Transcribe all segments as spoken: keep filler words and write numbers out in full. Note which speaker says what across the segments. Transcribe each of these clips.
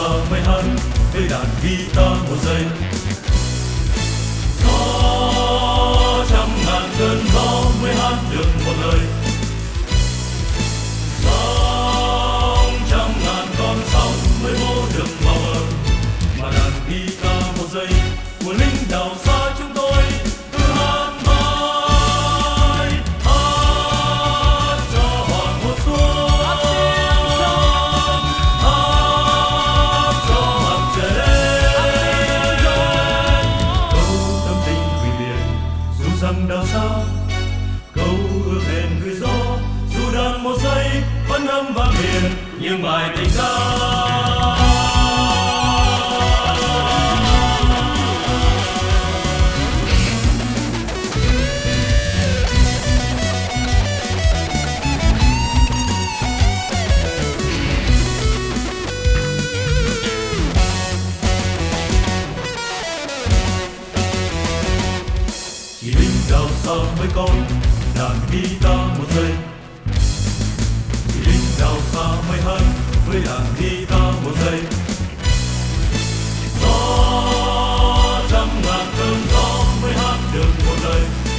Speaker 1: xa mới hát với đàn guitar một giây. Gió trăm ngàn cơn gió mới hát được một lời. Sóng trăm ngàn con sóng mới vô được màu mờ. Mà đàn guitar một giây của lính đảo xa chúng tôi cứ hát mãi, hát cho hoàng hôn xuống, hát cho mặt trời lên. Câu tâm tình gửi biển dù rằng đảo xa, câu ước hẹn gửi gió dù đàn một giây vẫn âm vang miền như bài tình ca. Chỉ lính đảo xa mới có đàn guitar một giây. Chỉ lính đảo xa mới hát với đàn guitar một giây. Gió trăm ngàn cơn gió mới hát được một lời.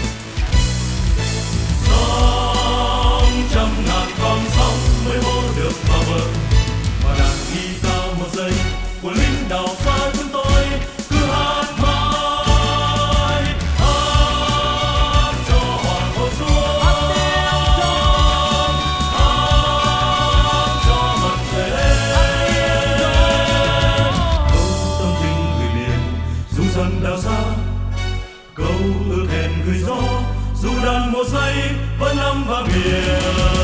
Speaker 1: Sóng trăm ngàn con sóng mới hô được vào bờ. Mà đàn guitar một giây của lính đảo xa chúng tôi cứ hát mãi, hát cho hoàng hôn xuống, hát cho mặt trời lên. Câu tâm tình gửi biển dù rằng đảo xa, câu ước hẹn gửi gió dù đàn một giây vẫn âm vang miền.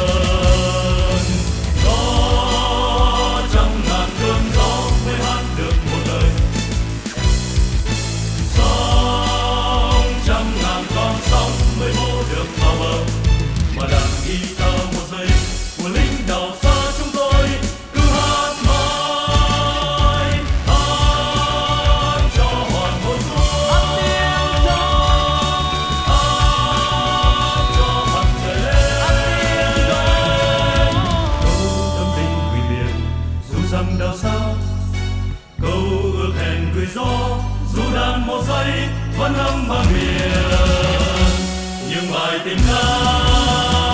Speaker 1: Gió trăm ngàn cơn gió mới hát được một lời. Sóng trăm ngàn con sóng mới vô được vào bờ. Mà đàn guitar một giây của lính đảo xa chúng tôi cứ hát mãi, hát cho hoàng hôn xuống, hát cho mặt trời lên. Câu tâm tình gửi biển dù rằng đảo xa, câu ước hẹn gửi gió dù đàn một giây vẫn âm vang miền những bài tình ca.